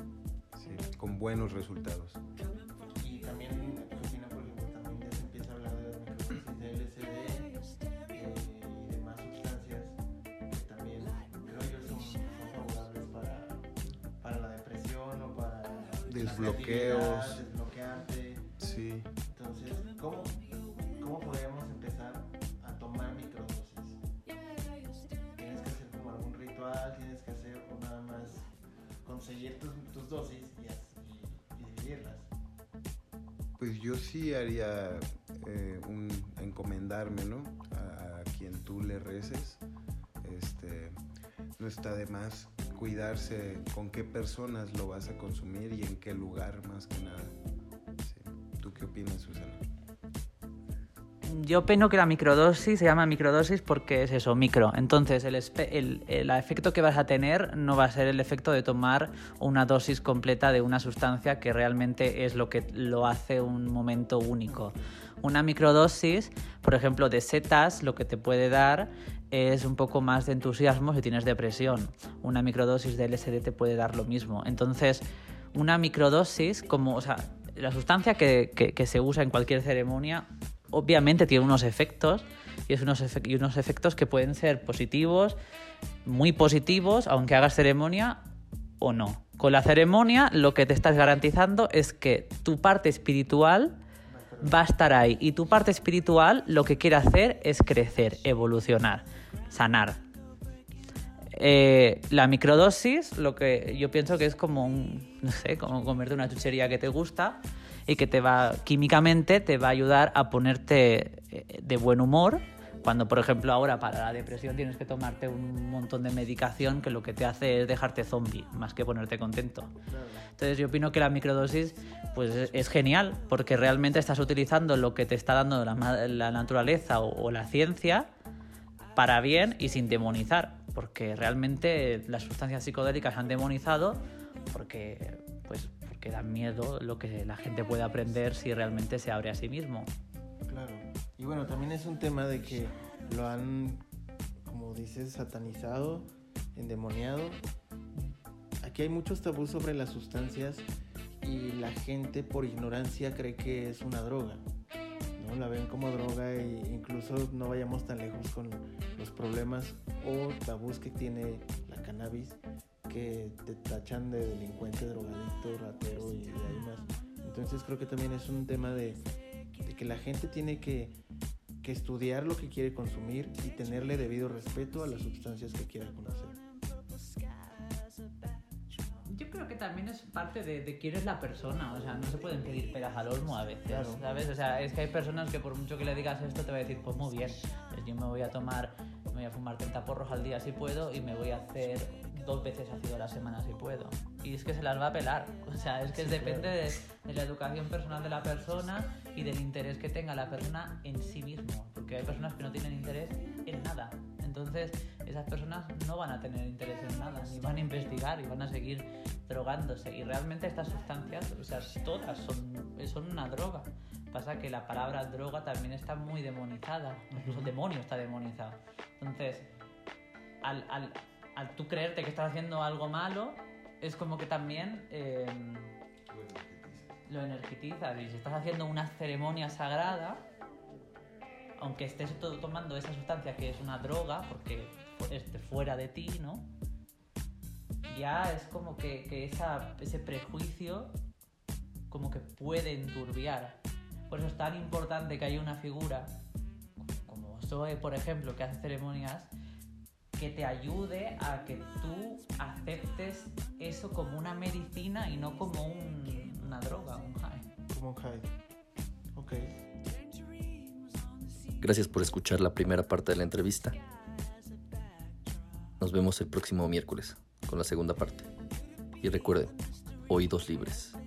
sí, con buenos resultados. Y también, ¿qué opinan, por ejemplo, también ya se empieza a hablar desbloqueos. Desbloqueante. Sí. Entonces, ¿cómo, ¿cómo podemos empezar a tomar microdosis? ¿Tienes que hacer como algún ritual? ¿Tienes que hacer o nada más conseguir tus, tus dosis y, y, y dividirlas? Pues yo sí haría eh, un encomendarme, ¿no? A, a quien tú le reces. Este, no está de más cuidarse con qué personas lo vas a consumir y en qué lugar, más que nada. Sí. ¿Tú qué opinas, Susana? Yo opino que la microdosis se llama microdosis porque es eso, micro. Entonces el, espe- el, el efecto que vas a tener no va a ser el efecto de tomar una dosis completa de una sustancia que realmente es lo que lo hace un momento único. Una microdosis, por ejemplo, de setas, lo que te puede dar es un poco más de entusiasmo si tienes depresión. Una microdosis de L S D te puede dar lo mismo. Entonces, una microdosis, como, o sea, la sustancia que, que, que se usa en cualquier ceremonia, obviamente tiene unos efectos y, es unos, efe- y unos efectos que pueden ser positivos, muy positivos, aunque hagas ceremonia o no. Con la ceremonia lo que te estás garantizando es que tu parte espiritual va a estar ahí y tu parte espiritual lo que quiere hacer es crecer, evolucionar, sanar. Eh, la microdosis, lo que yo pienso que es como un, no sé, como comerte una chuchería que te gusta y que te va, químicamente te va a ayudar a ponerte de buen humor. Cuando, por ejemplo, ahora para la depresión tienes que tomarte un montón de medicación que lo que te hace es dejarte zombie, más que ponerte contento. Entonces yo opino que la microdosis pues, es, es genial, porque realmente estás utilizando lo que te está dando la, la naturaleza o, o la ciencia para bien y sin demonizar, porque realmente las sustancias psicodélicas se han demonizado porque, pues, porque dan miedo lo que la gente puede aprender si realmente se abre a sí mismo. Claro. Y bueno, también es un tema de que lo han, como dices, satanizado, endemoniado. Aquí hay muchos tabús sobre las sustancias y la gente por ignorancia cree que es una droga, ¿no? La ven como droga e incluso no vayamos tan lejos con los problemas o tabús que tiene la cannabis, que te tachan de delincuente, drogadicto, ratero y de ahí más. Entonces creo que también es un tema de, de que la gente tiene que, que estudiar lo que quiere consumir y tenerle debido respeto a las sustancias que quiera conocer. Yo creo que también es parte de, de quién es la persona, o sea, no se pueden pedir peras al olmo a veces, Claro. ¿sabes? O sea, es que hay personas que por mucho que le digas esto te va a decir, pues muy bien, pues yo me voy a tomar, me voy a fumar treinta porros al día si puedo y me voy a hacer dos veces ácido a la semana si puedo. Y es que se las va a pelar, o sea, es que Sí, depende claro. de, de la educación personal de la persona y del interés que tenga la persona en sí mismo, porque hay personas que no tienen interés en nada. Entonces, esas personas no van a tener interés en nada, ni van a investigar y van a seguir drogándose. Y realmente estas sustancias, o sea, todas son, son una droga. Pasa que la palabra droga también está muy demonizada, incluso demonio está demonizado. Entonces, al, al, al tú creerte que estás haciendo algo malo, es como que también eh, lo energetizas. Y si estás haciendo una ceremonia sagrada, aunque estés todo tomando esa sustancia que es una droga, porque esté fuera de ti, ¿no? Ya es como que, que esa, ese prejuicio como que puede enturbiar. Por eso es tan importante que haya una figura, como Zoe, por ejemplo, que hace ceremonias, que te ayude a que tú aceptes eso como una medicina y no como un, una droga, un high. Como un high. Ok. Gracias por escuchar la primera parte de la entrevista. Nos vemos el próximo miércoles con la segunda parte. Y recuerden, oídos libres.